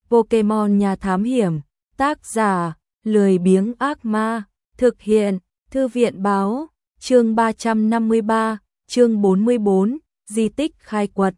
Pokemon Nhà Thám Hiểm, tác giả, Lười Biếng Ác Ma, thực hiện, Thư viện Báo, chương 353, chương 44, Di tích khai quật.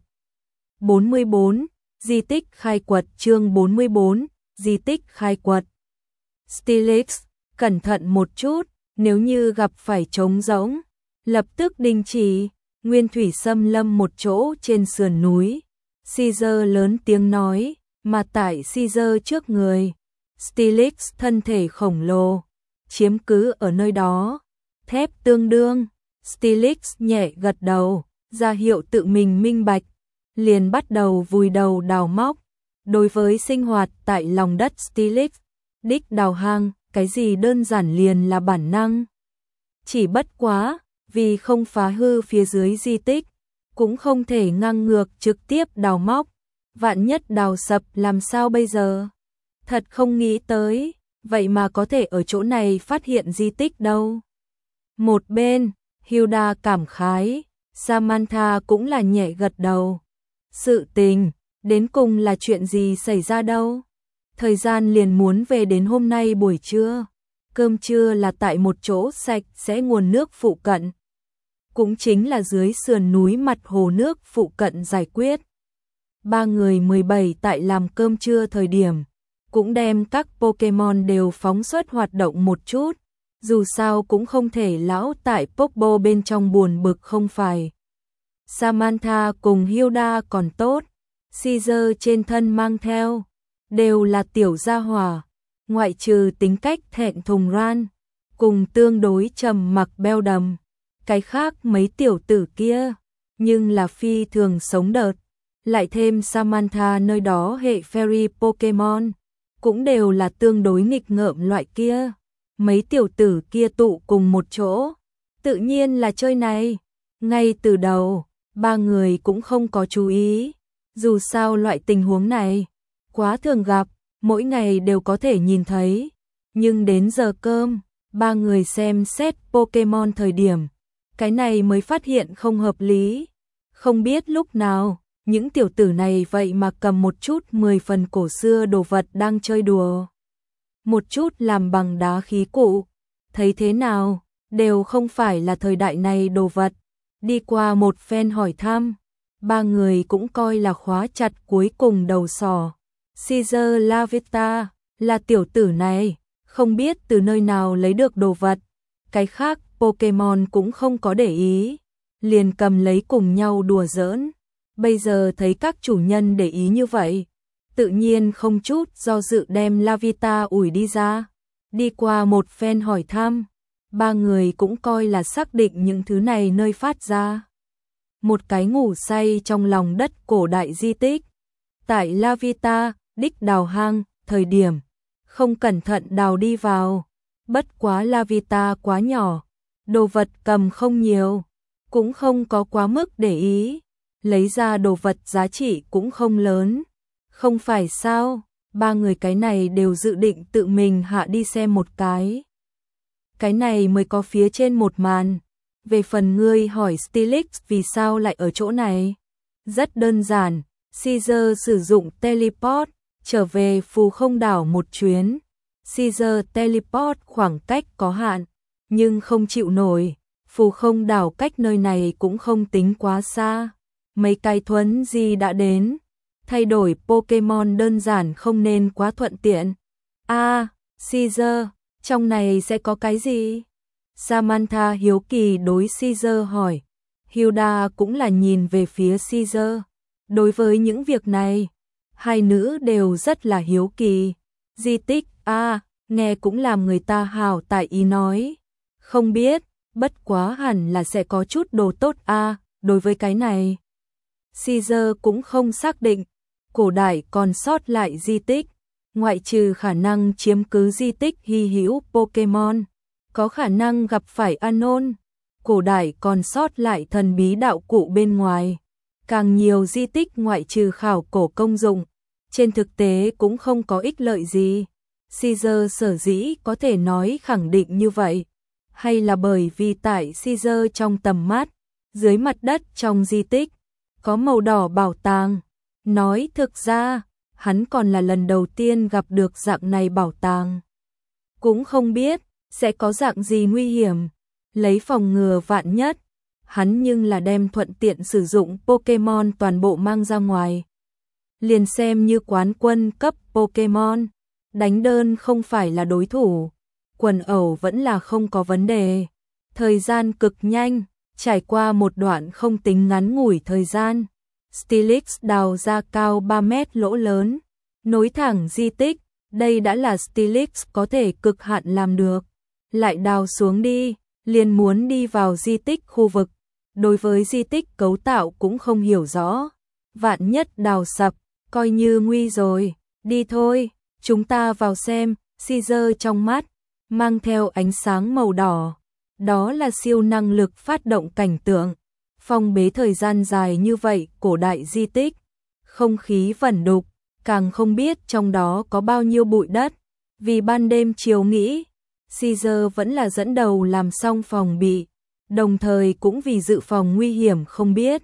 44, Di tích khai quật chương 44, Di tích khai quật. Steelix, cẩn thận một chút, nếu như gặp phải trống rỗng, lập tức đình chỉ. Nguyên thủy xâm lâm một chỗ trên sườn núi. Caesar lớn tiếng nói, mà tại Caesar trước người. Steelix thân thể khổng lồ, chiếm cứ ở nơi đó. Thép tương đương. Steelix nhẹ gật đầu, ra hiệu tự mình minh bạch. Liền bắt đầu vùi đầu đào móc. Đối với sinh hoạt tại lòng đất Steelix, đích đào hang, cái gì đơn giản liền là bản năng. Chỉ bất quá, vì không phá hư phía dưới di tích, cũng không thể ngang ngược trực tiếp đào móc. Vạn nhất đào sập làm sao bây giờ? Thật không nghĩ tới, vậy mà có thể ở chỗ này phát hiện di tích đâu. Một bên, Hilda cảm khái, Samantha cũng là nhẹ gật đầu. Sự tình, đến cùng là chuyện gì xảy ra đâu? Thời gian liền muốn về đến hôm nay buổi trưa. Cơm trưa là tại một chỗ sạch sẽ nguồn nước phụ cận. Cũng chính là dưới sườn núi mặt hồ nước phụ cận giải quyết. Ba người 17 tại làm cơm trưa thời điểm, cũng đem các Pokemon đều phóng xuất hoạt động một chút. Dù sao cũng không thể lão tại Pokebo bên trong buồn bực không phải. Samantha cùng Hilda còn tốt, Caesar trên thân mang theo, đều là tiểu gia hỏa, ngoại trừ tính cách thẹn thùng Ran, cùng tương đối trầm mặc beo đầm. Cái khác mấy tiểu tử kia, nhưng là phi thường sống đợt. Lại thêm Samantha nơi đó hệ Fairy Pokemon, cũng đều là tương đối nghịch ngợm loại kia. Mấy tiểu tử kia tụ cùng một chỗ, tự nhiên là chơi này. Ngay từ đầu, ba người cũng không có chú ý. Dù sao loại tình huống này, quá thường gặp, mỗi ngày đều có thể nhìn thấy. Nhưng đến giờ cơm, ba người xem xét Pokemon thời điểm, cái này mới phát hiện không hợp lý. Không biết lúc nào, những tiểu tử này vậy mà cầm một chút 10 phần cổ xưa đồ vật đang chơi đùa. Một chút làm bằng đá khí cụ. Thấy thế nào, đều không phải là thời đại này đồ vật. Đi qua một phen hỏi thăm, ba người cũng coi là khóa chặt cuối cùng đầu sò. Caesar Lavita, là tiểu tử này, không biết từ nơi nào lấy được đồ vật. Cái khác Pokemon cũng không có để ý, liền cầm lấy cùng nhau đùa giỡn. Bây giờ thấy các chủ nhân để ý như vậy, tự nhiên không chút do dự đem Lavita ủi đi ra. Đi qua một phen hỏi thăm, ba người cũng coi là xác định những thứ này nơi phát ra. Một cái ngủ say trong lòng đất cổ đại di tích. Tại Lavita, đích đào hang, thời điểm, không cẩn thận đào đi vào. Bất quá Lavita quá nhỏ, đồ vật cầm không nhiều, cũng không có quá mức để ý. Lấy ra đồ vật giá trị cũng không lớn. Không phải sao, ba người cái này đều dự định tự mình hạ đi xem một cái. Cái này mới có phía trên một màn. Về phần ngươi hỏi Steelix vì sao lại ở chỗ này. Rất đơn giản, Caesar sử dụng teleport, trở về phù không đảo một chuyến. Caesar teleport khoảng cách có hạn, nhưng không chịu nổi. Phù không đảo cách nơi này cũng không tính quá xa. Mấy cái thuấn gì đã đến. Thay đổi Pokemon đơn giản không nên quá thuận tiện. Caesar, trong này sẽ có cái gì? Samantha hiếu kỳ đối Caesar hỏi. Hilda cũng là nhìn về phía Caesar. Đối với những việc này, hai nữ đều rất là hiếu kỳ. Di tích, nghe cũng làm người ta hào tại ý nói. Không biết, bất quá hẳn là sẽ có chút đồ tốt đối với cái này. Caesar cũng không xác định. Cổ đại còn sót lại di tích, ngoại trừ khả năng chiếm cứ di tích hy hữu Pokemon, có khả năng gặp phải Anon. Cổ đại còn sót lại thần bí đạo cụ bên ngoài, càng nhiều di tích ngoại trừ khảo cổ công dụng, trên thực tế cũng không có ích lợi gì. Caesar sở dĩ có thể nói khẳng định như vậy, hay là bởi vì tại Caesar trong tầm mắt, dưới mặt đất trong di tích, có màu đỏ bảo tàng. Nói thực ra, hắn còn là lần đầu tiên gặp được dạng này bảo tàng. Cũng không biết sẽ có dạng gì nguy hiểm, lấy phòng ngừa vạn nhất, hắn nhưng là đem thuận tiện sử dụng Pokemon toàn bộ mang ra ngoài. Liền xem như quán quân cấp Pokemon, đánh đơn không phải là đối thủ, quần ẩu vẫn là không có vấn đề. Thời gian cực nhanh, trải qua một đoạn không tính ngắn ngủi thời gian, Steelix đào ra cao 3 mét lỗ lớn, nối thẳng di tích, đây đã là Steelix có thể cực hạn làm được. Lại đào xuống đi, liền muốn đi vào di tích khu vực, đối với di tích cấu tạo cũng không hiểu rõ, vạn nhất đào sập, coi như nguy rồi, đi thôi, chúng ta vào xem. Caesar trong mắt mang theo ánh sáng màu đỏ, đó là siêu năng lực phát động cảnh tượng, phong bế thời gian dài như vậy cổ đại di tích, không khí vẩn đục, càng không biết trong đó có bao nhiêu bụi đất, vì ban đêm chiều nghĩ, Caesar vẫn là dẫn đầu làm xong phòng bị, đồng thời cũng vì dự phòng nguy hiểm không biết.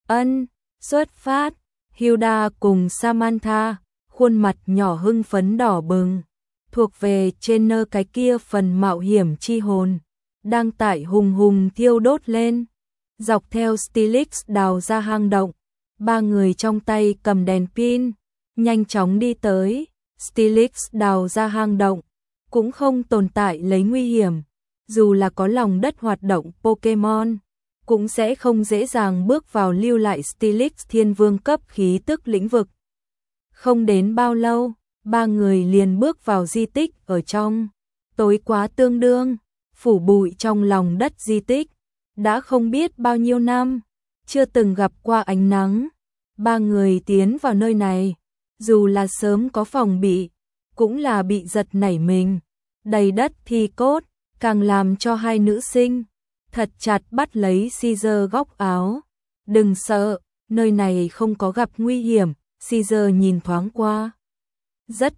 Xuất phát, Hilda cùng Samantha, khuôn mặt nhỏ hưng phấn đỏ bừng, thuộc về trên nơ cái kia phần mạo hiểm chi hồn, đang tại hùng hùng thiêu đốt lên. Dọc theo Steelix đào ra hang động, ba người trong tay cầm đèn pin, nhanh chóng đi tới. Steelix đào ra hang động, cũng không tồn tại lấy nguy hiểm, dù là có lòng đất hoạt động Pokemon, cũng sẽ không dễ dàng bước vào lưu lại Steelix thiên vương cấp khí tức lĩnh vực. Không đến bao lâu, ba người liền bước vào di tích ở trong. Tối quá tương đương, phủ bụi trong lòng đất di tích, đã không biết bao nhiêu năm, chưa từng gặp qua ánh nắng. Ba người tiến vào nơi này, dù là sớm có phòng bị, cũng là bị giật nảy mình. Đầy đất thi cốt, càng làm cho hai nữ sinh thật chặt bắt lấy Caesar góc áo. Đừng sợ, nơi này không có gặp nguy hiểm. Caesar nhìn thoáng qua. Rất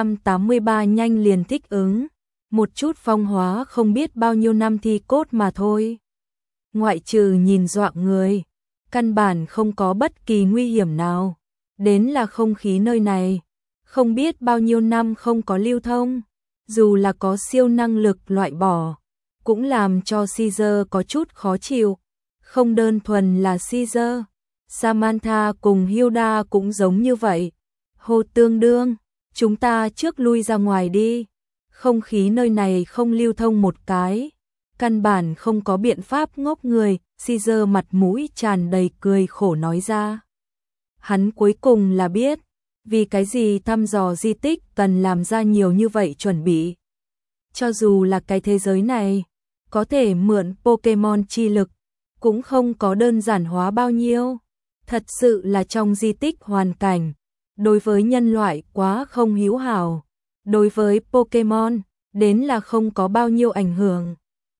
483 nhanh liền thích ứng. Một chút phong hóa không biết bao nhiêu năm thi cốt mà thôi. Ngoại trừ nhìn dọa người, căn bản không có bất kỳ nguy hiểm nào. Đến là không khí nơi này, không biết bao nhiêu năm không có lưu thông. Dù là có siêu năng lực loại bỏ, cũng làm cho Caesar có chút khó chịu. Không đơn thuần là Caesar, Samantha cùng Hilda cũng giống như vậy. Hồ tương đương, chúng ta trước lui ra ngoài đi. Không khí nơi này không lưu thông một cái, căn bản không có biện pháp ngốc người. Caesar mặt mũi tràn đầy cười khổ nói ra. Hắn cuối cùng là biết, vì cái gì thăm dò di tích cần làm ra nhiều như vậy chuẩn bị. Cho dù là cái thế giới này, có thể mượn Pokemon chi lực, cũng không có đơn giản hóa bao nhiêu. Thật sự là trong di tích hoàn cảnh, đối với nhân loại quá không hữu hảo. Đối với Pokemon, đến là không có bao nhiêu ảnh hưởng.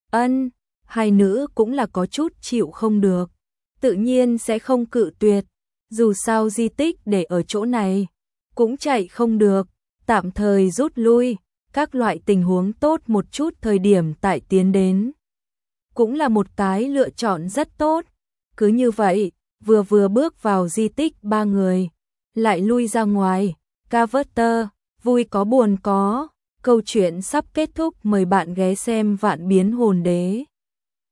Hai nữ cũng là có chút chịu không được. Tự nhiên sẽ không cự tuyệt. Dù sao di tích để ở chỗ này, cũng chạy không được. Tạm thời rút lui, các loại tình huống tốt một chút thời điểm tại tiến đến. Cũng là một cái lựa chọn rất tốt. Cứ như vậy, vừa bước vào di tích ba người, lại lui ra ngoài. Carver, vui có buồn có. Câu chuyện sắp kết thúc, mời bạn ghé xem Vạn Biến Hồn Đế.